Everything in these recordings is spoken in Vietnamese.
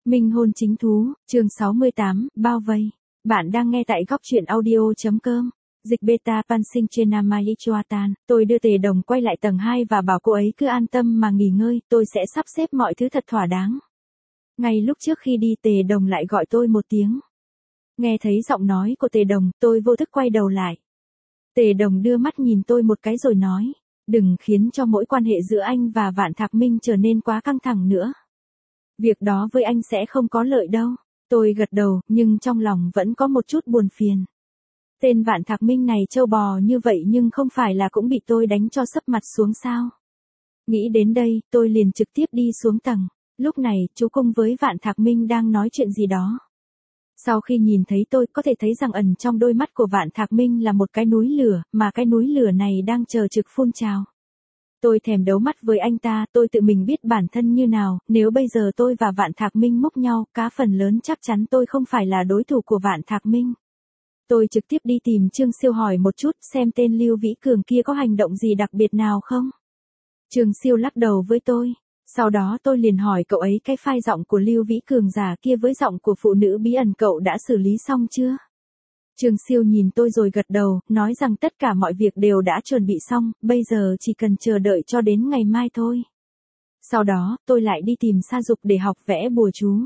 Minh hôn chính thú, chương 68, bao vây. Bạn đang nghe tại góc truyện audio.com. Dịch beta Pansinh trên Namayichuatan. Tôi đưa Tề Đồng quay lại tầng 2 và bảo cô ấy cứ an tâm mà nghỉ ngơi, tôi sẽ sắp xếp mọi thứ thật thỏa đáng. Ngay lúc trước khi đi Tề Đồng lại gọi tôi một tiếng. Nghe thấy giọng nói của Tề Đồng, tôi vô thức quay đầu lại. Tề Đồng đưa mắt nhìn tôi một cái rồi nói, đừng khiến cho mối quan hệ giữa anh và Vạn Thạc Minh trở nên quá căng thẳng nữa. Việc đó với anh sẽ không có lợi đâu. Tôi gật đầu, nhưng trong lòng vẫn có một chút buồn phiền. Tên Vạn Thạc Minh này trâu bò như vậy nhưng không phải là cũng bị tôi đánh cho sấp mặt xuống sao. Nghĩ đến đây, tôi liền trực tiếp đi xuống tầng. Lúc này, chú Cung với Vạn Thạc Minh đang nói chuyện gì đó. Sau khi nhìn thấy tôi có thể thấy rằng ẩn trong đôi mắt của Vạn Thạc Minh là một cái núi lửa, mà cái núi lửa này đang chờ trực phun trào. Tôi thèm đấu mắt với anh ta, tôi tự mình biết bản thân như nào, nếu bây giờ tôi và Vạn Thạc Minh múc nhau, cá phần lớn chắc chắn tôi không phải là đối thủ của Vạn Thạc Minh. Tôi trực tiếp đi tìm Trương Siêu hỏi một chút xem tên Lưu Vĩ Cường kia có hành động gì đặc biệt nào không. Trương Siêu lắc đầu với tôi. Sau đó tôi liền hỏi cậu ấy cái file giọng của Lưu Vĩ Cường giả kia với giọng của phụ nữ bí ẩn cậu đã xử lý xong chưa? Trương Siêu nhìn tôi rồi gật đầu, nói rằng tất cả mọi việc đều đã chuẩn bị xong, bây giờ chỉ cần chờ đợi cho đến ngày mai thôi. Sau đó, tôi lại đi tìm Sa Dục để học vẽ bùa chú.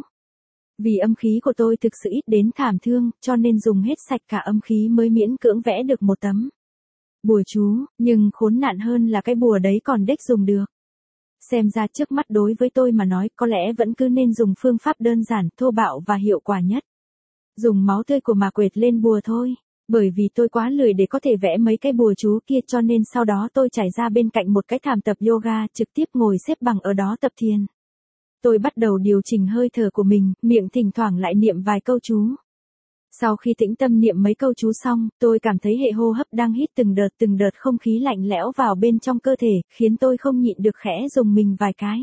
Vì âm khí của tôi thực sự ít đến thảm thương, cho nên dùng hết sạch cả âm khí mới miễn cưỡng vẽ được một tấm bùa chú, nhưng khốn nạn hơn là cái bùa đấy còn đếch dùng được. Xem ra trước mắt đối với tôi mà nói có lẽ vẫn cứ nên dùng phương pháp đơn giản, thô bạo và hiệu quả nhất. Dùng máu tươi của mà quệt lên bùa thôi. Bởi vì tôi quá lười để có thể vẽ mấy cái bùa chú kia cho nên sau đó tôi trải ra bên cạnh một cái thảm tập yoga trực tiếp ngồi xếp bằng ở đó tập thiền. Tôi bắt đầu điều chỉnh hơi thở của mình, miệng thỉnh thoảng lại niệm vài câu chú. Sau khi tĩnh tâm niệm mấy câu chú xong, tôi cảm thấy hệ hô hấp đang hít từng đợt không khí lạnh lẽo vào bên trong cơ thể, khiến tôi không nhịn được khẽ rùng mình vài cái.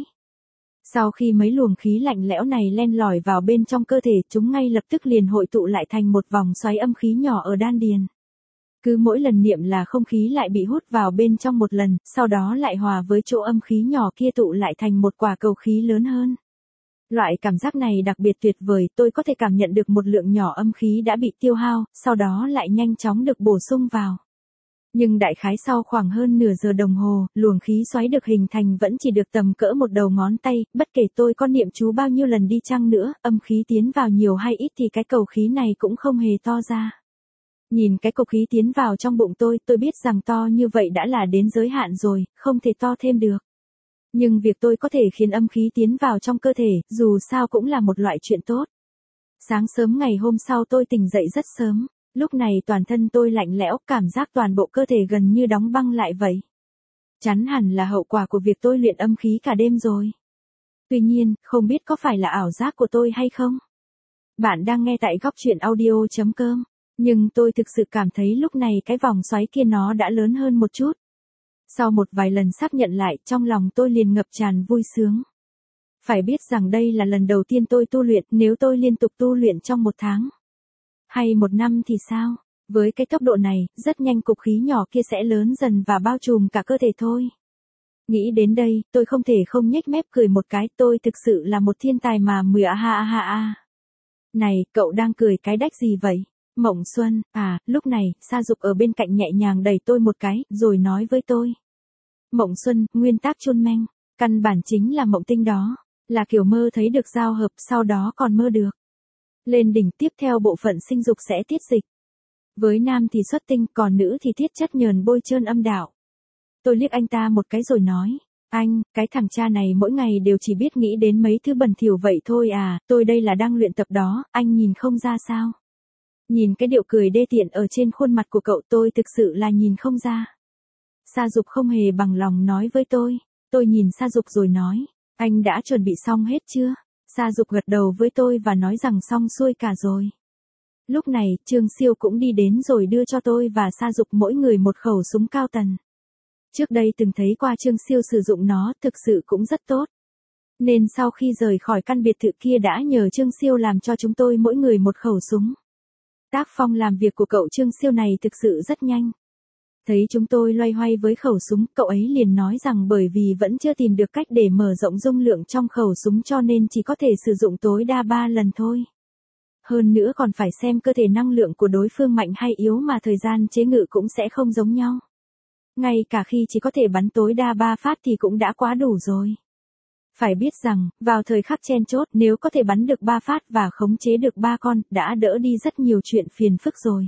Sau khi mấy luồng khí lạnh lẽo này len lỏi vào bên trong cơ thể, chúng ngay lập tức liền hội tụ lại thành một vòng xoáy âm khí nhỏ ở đan điền. Cứ mỗi lần niệm là không khí lại bị hút vào bên trong một lần, sau đó lại hòa với chỗ âm khí nhỏ kia tụ lại thành một quả cầu khí lớn hơn. Loại cảm giác này đặc biệt tuyệt vời, tôi có thể cảm nhận được một lượng nhỏ âm khí đã bị tiêu hao, sau đó lại nhanh chóng được bổ sung vào. Nhưng đại khái sau khoảng hơn nửa giờ đồng hồ, luồng khí xoáy được hình thành vẫn chỉ được tầm cỡ một đầu ngón tay, bất kể tôi có niệm chú bao nhiêu lần đi chăng nữa, âm khí tiến vào nhiều hay ít thì cái cầu khí này cũng không hề to ra. Nhìn cái cầu khí tiến vào trong bụng tôi biết rằng to như vậy đã là đến giới hạn rồi, không thể to thêm được. Nhưng việc tôi có thể khiến âm khí tiến vào trong cơ thể, dù sao cũng là một loại chuyện tốt. Sáng sớm ngày hôm sau tôi tỉnh dậy rất sớm. Lúc này toàn thân tôi lạnh lẽo, cảm giác toàn bộ cơ thể gần như đóng băng lại vậy. Chắn hẳn là hậu quả của việc tôi luyện âm khí cả đêm rồi. Tuy nhiên, không biết có phải là ảo giác của tôi hay không? Bạn đang nghe tại góc truyện audio.com. Nhưng tôi thực sự cảm thấy lúc này cái vòng xoáy kia nó đã lớn hơn một chút. Sau một vài lần xác nhận lại, trong lòng tôi liền ngập tràn vui sướng. Phải biết rằng đây là lần đầu tiên tôi tu luyện, nếu tôi liên tục tu luyện trong một tháng hay một năm thì sao? Với cái tốc độ này, rất nhanh cục khí nhỏ kia sẽ lớn dần và bao trùm cả cơ thể thôi. Nghĩ đến đây, tôi không thể không nhếch mép cười một cái, tôi thực sự là một thiên tài mà mười a. Này, cậu đang cười cái đách gì vậy? Mộng Xuân, lúc này, Sa Dục ở bên cạnh nhẹ nhàng đẩy tôi một cái, rồi nói với tôi. Mộng Xuân, nguyên tắc chôn meng, căn bản chính là mộng tinh đó, là kiểu mơ thấy được giao hợp, sau đó còn mơ được lên đỉnh, tiếp theo bộ phận sinh dục sẽ tiết dịch. Với nam thì xuất tinh, còn nữ thì tiết chất nhờn bôi trơn âm đạo. Tôi liếc anh ta một cái rồi nói, anh, cái thằng cha này mỗi ngày đều chỉ biết nghĩ đến mấy thứ bẩn thỉu vậy thôi à, tôi đây là đang luyện tập đó, anh nhìn không ra sao? Nhìn cái điệu cười đê tiện ở trên khuôn mặt của cậu tôi thực sự là nhìn không ra. Sa Dục không hề bằng lòng nói với tôi nhìn Sa Dục rồi nói, anh đã chuẩn bị xong hết chưa? Sa Dục gật đầu với tôi và nói rằng xong xuôi cả rồi. Lúc này, Trương Siêu cũng đi đến rồi đưa cho tôi và Sa Dục mỗi người một khẩu súng cao tần. Trước đây từng thấy qua Trương Siêu sử dụng nó, thực sự cũng rất tốt. Nên sau khi rời khỏi căn biệt thự kia đã nhờ Trương Siêu làm cho chúng tôi mỗi người một khẩu súng. Tác phong làm việc của cậu Trương Siêu này thực sự rất nhanh. Thấy chúng tôi loay hoay với khẩu súng, cậu ấy liền nói rằng bởi vì vẫn chưa tìm được cách để mở rộng dung lượng trong khẩu súng cho nên chỉ có thể sử dụng tối đa 3 lần thôi. Hơn nữa còn phải xem cơ thể năng lượng của đối phương mạnh hay yếu mà thời gian chế ngự cũng sẽ không giống nhau. Ngay cả khi chỉ có thể bắn tối đa 3 phát thì cũng đã quá đủ rồi. Phải biết rằng, vào thời khắc then chốt nếu có thể bắn được 3 phát và khống chế được 3 con, đã đỡ đi rất nhiều chuyện phiền phức rồi.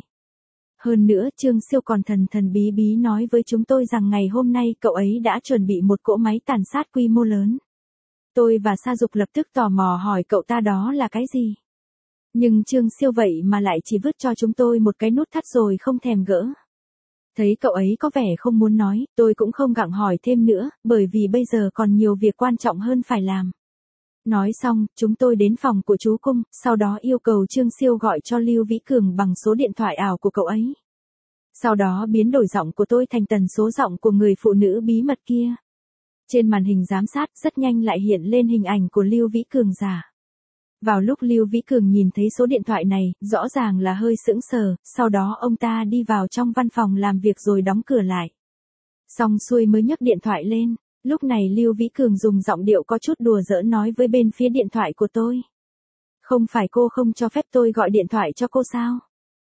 Hơn nữa Trương Siêu còn thần thần bí bí nói với chúng tôi rằng ngày hôm nay cậu ấy đã chuẩn bị một cỗ máy tàn sát quy mô lớn. Tôi và Sa Dục lập tức tò mò hỏi cậu ta đó là cái gì. Nhưng Trương Siêu vậy mà lại chỉ vứt cho chúng tôi một cái nút thắt rồi không thèm gỡ. Thấy cậu ấy có vẻ không muốn nói, tôi cũng không gặng hỏi thêm nữa, bởi vì bây giờ còn nhiều việc quan trọng hơn phải làm. Nói xong, chúng tôi đến phòng của chú Cung, sau đó yêu cầu Trương Siêu gọi cho Lưu Vĩ Cường bằng số điện thoại ảo của cậu ấy. Sau đó biến đổi giọng của tôi thành tần số giọng của người phụ nữ bí mật kia. Trên màn hình giám sát rất nhanh lại hiện lên hình ảnh của Lưu Vĩ Cường giả. Vào lúc Lưu Vĩ Cường nhìn thấy số điện thoại này, rõ ràng là hơi sững sờ, sau đó ông ta đi vào trong văn phòng làm việc rồi đóng cửa lại. Xong xuôi mới nhấc điện thoại lên, lúc này Lưu Vĩ Cường dùng giọng điệu có chút đùa giỡn nói với bên phía điện thoại của tôi. Không phải cô không cho phép tôi gọi điện thoại cho cô sao?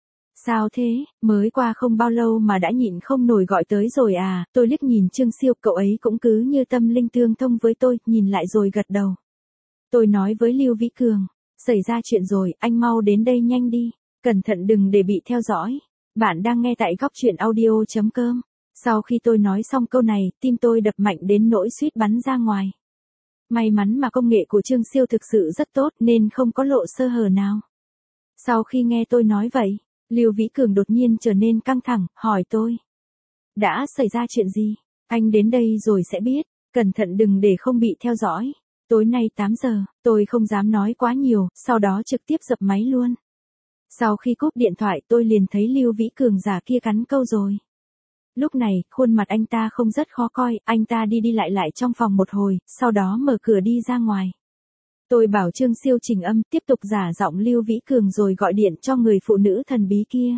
Sao thế, mới qua không bao lâu mà đã nhịn không nổi gọi tới rồi à, tôi liếc nhìn Trương Siêu, cậu ấy cũng cứ như tâm linh tương thông với tôi, nhìn lại rồi gật đầu. Tôi nói với Lưu Vĩ Cường, xảy ra chuyện rồi, anh mau đến đây nhanh đi, cẩn thận đừng để bị theo dõi. Bạn đang nghe tại góc truyện audio.com. Sau khi tôi nói xong câu này, tim tôi đập mạnh đến nỗi suýt bắn ra ngoài. May mắn mà công nghệ của Trương Siêu thực sự rất tốt nên không có lộ sơ hở nào. Sau khi nghe tôi nói vậy, Lưu Vĩ Cường đột nhiên trở nên căng thẳng, hỏi tôi. Đã xảy ra chuyện gì? Anh đến đây rồi sẽ biết, cẩn thận đừng để không bị theo dõi. Tối nay 8 giờ, tôi không dám nói quá nhiều, sau đó trực tiếp dập máy luôn. Sau khi cúp điện thoại tôi liền thấy Lưu Vĩ Cường giả kia cắn câu rồi. Lúc này, khuôn mặt anh ta không rất khó coi, anh ta đi lại trong phòng một hồi, sau đó mở cửa đi ra ngoài. Tôi bảo Trương Siêu chỉnh âm, tiếp tục giả giọng Lưu Vĩ Cường rồi gọi điện cho người phụ nữ thần bí kia.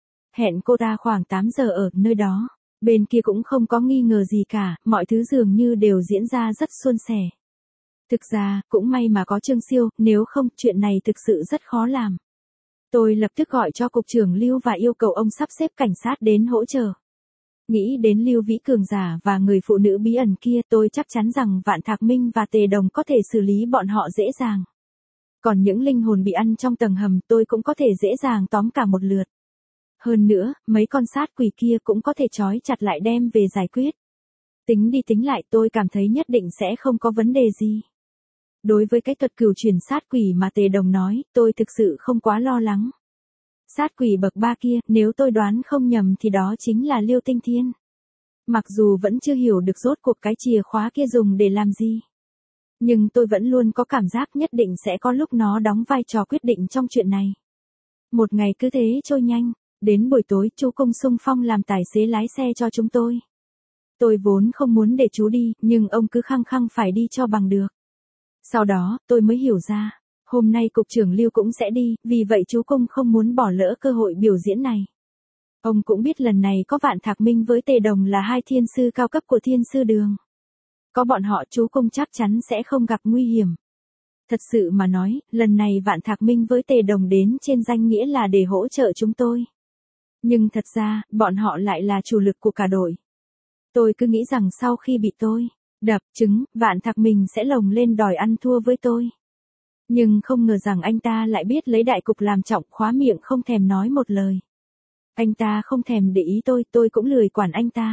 Hẹn cô ta khoảng 8 giờ ở nơi đó. Bên kia cũng không có nghi ngờ gì cả, mọi thứ dường như đều diễn ra rất suôn sẻ. Thực ra, cũng may mà có Trương Siêu, nếu không, chuyện này thực sự rất khó làm. Tôi lập tức gọi cho cục trưởng Lưu và yêu cầu ông sắp xếp cảnh sát đến hỗ trợ. Nghĩ đến Lưu Vĩ Cường giả và người phụ nữ bí ẩn kia, tôi chắc chắn rằng Vạn Thạc Minh và Tề Đồng có thể xử lý bọn họ dễ dàng. Còn những linh hồn bị ăn trong tầng hầm tôi cũng có thể dễ dàng tóm cả một lượt. Hơn nữa, mấy con sát quỷ kia cũng có thể trói chặt lại đem về giải quyết. Tính đi tính lại tôi cảm thấy nhất định sẽ không có vấn đề gì. Đối với cái thuật cửu chuyển sát quỷ mà Tề Đồng nói, tôi thực sự không quá lo lắng. Sát quỷ bậc 3 kia, nếu tôi đoán không nhầm thì đó chính là Liêu Tinh Thiên. Mặc dù vẫn chưa hiểu được rốt cuộc cái chìa khóa kia dùng để làm gì. Nhưng tôi vẫn luôn có cảm giác nhất định sẽ có lúc nó đóng vai trò quyết định trong chuyện này. Một ngày cứ thế trôi nhanh, đến buổi tối chú Công xung phong làm tài xế lái xe cho chúng tôi. Tôi vốn không muốn để chú đi, nhưng ông cứ khăng khăng phải đi cho bằng được. Sau đó, tôi mới hiểu ra, hôm nay cục trưởng Lưu cũng sẽ đi, vì vậy chú Công không muốn bỏ lỡ cơ hội biểu diễn này. Ông cũng biết lần này có Vạn Thạc Minh với Tề Đồng là hai thiên sư cao cấp của thiên sư đường. Có bọn họ chú Công chắc chắn sẽ không gặp nguy hiểm. Thật sự mà nói, lần này Vạn Thạc Minh với Tề Đồng đến trên danh nghĩa là để hỗ trợ chúng tôi. Nhưng thật ra, bọn họ lại là chủ lực của cả đội. Tôi cứ nghĩ rằng sau khi bị tôi đập trứng, Vạn Thạc Minh sẽ lồng lên đòi ăn thua với tôi. Nhưng không ngờ rằng anh ta lại biết lấy đại cục làm trọng, khóa miệng không thèm nói một lời. Anh ta không thèm để ý tôi cũng lười quản anh ta.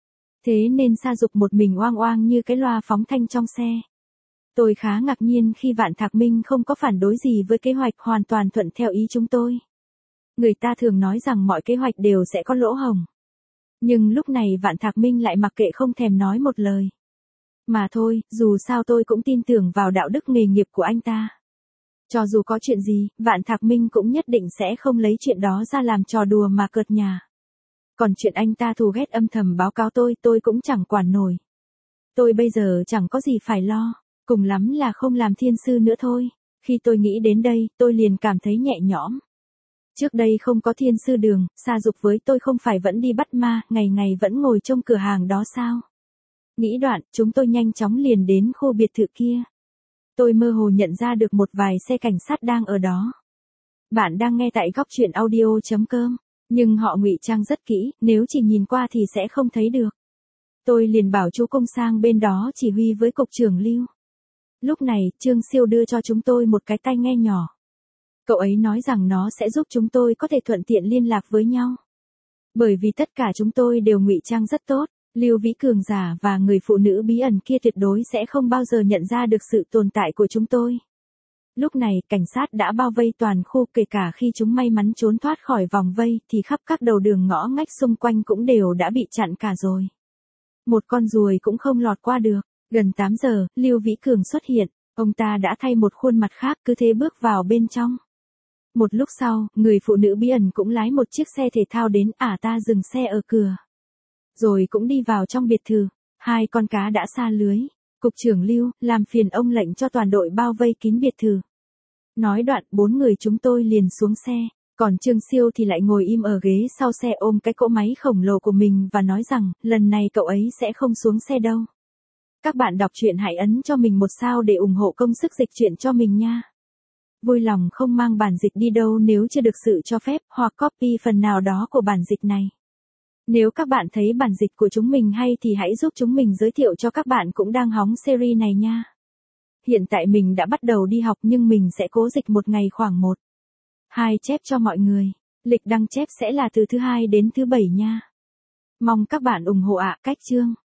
Thế nên Sa Dục một mình oang oang như cái loa phóng thanh trong xe. Tôi khá ngạc nhiên khi Vạn Thạc Minh không có phản đối gì với kế hoạch, hoàn toàn thuận theo ý chúng tôi. Người ta thường nói rằng mọi kế hoạch đều sẽ có lỗ hổng. Nhưng lúc này Vạn Thạc Minh lại mặc kệ không thèm nói một lời. Mà thôi, dù sao tôi cũng tin tưởng vào đạo đức nghề nghiệp của anh ta. Cho dù có chuyện gì, Vạn Thạc Minh cũng nhất định sẽ không lấy chuyện đó ra làm trò đùa mà cợt nhả. Còn chuyện anh ta thù ghét âm thầm báo cáo tôi cũng chẳng quản nổi. Tôi bây giờ chẳng có gì phải lo, cùng lắm là không làm thiên sư nữa thôi. Khi tôi nghĩ đến đây, tôi liền cảm thấy nhẹ nhõm. Trước đây không có thiên sư đường, Sa Dục với tôi không phải vẫn đi bắt ma, ngày ngày vẫn ngồi trong cửa hàng đó sao? Nghĩ đoạn, chúng tôi nhanh chóng liền đến khu biệt thự kia. Tôi mơ hồ nhận ra được một vài xe cảnh sát đang ở đó. Bạn đang nghe tại góc truyện audio.com, nhưng họ ngụy trang rất kỹ, nếu chỉ nhìn qua thì sẽ không thấy được. Tôi liền bảo chú Công sang bên đó chỉ huy với cục trưởng Lưu. Lúc này, Trương Siêu đưa cho chúng tôi một cái tai nghe nhỏ. Cậu ấy nói rằng nó sẽ giúp chúng tôi có thể thuận tiện liên lạc với nhau. Bởi vì tất cả chúng tôi đều ngụy trang rất tốt, Lưu Vĩ Cường giả và người phụ nữ bí ẩn kia tuyệt đối sẽ không bao giờ nhận ra được sự tồn tại của chúng tôi. Lúc này, cảnh sát đã bao vây toàn khu, kể cả khi chúng may mắn trốn thoát khỏi vòng vây thì khắp các đầu đường ngõ ngách xung quanh cũng đều đã bị chặn cả rồi. Một con ruồi cũng không lọt qua được. Gần 8 giờ, Lưu Vĩ Cường xuất hiện, ông ta đã thay một khuôn mặt khác, cứ thế bước vào bên trong. Một lúc sau, người phụ nữ bí ẩn cũng lái một chiếc xe thể thao đến, ta dừng xe ở cửa. Rồi cũng đi vào trong biệt thự, 2 con cá đã sa lưới. Cục trưởng Lưu, làm phiền ông lệnh cho toàn đội bao vây kín biệt thự. Nói đoạn, 4 người chúng tôi liền xuống xe, còn Trương Siêu thì lại ngồi im ở ghế sau xe ôm cái cỗ máy khổng lồ của mình và nói rằng, lần này cậu ấy sẽ không xuống xe đâu. Các bạn đọc truyện hãy ấn cho mình một sao để ủng hộ công sức dịch truyện cho mình nha. Vui lòng không mang bản dịch đi đâu nếu chưa được sự cho phép, hoặc copy phần nào đó của bản dịch này. Nếu các bạn thấy bản dịch của chúng mình hay thì hãy giúp chúng mình giới thiệu cho các bạn cũng đang hóng series này nha. Hiện tại mình đã bắt đầu đi học nhưng mình sẽ cố dịch một ngày khoảng 1-2 chép cho mọi người. Lịch đăng chép sẽ là từ thứ 2 đến thứ 7 nha. Mong các bạn ủng hộ ạ. Cách chương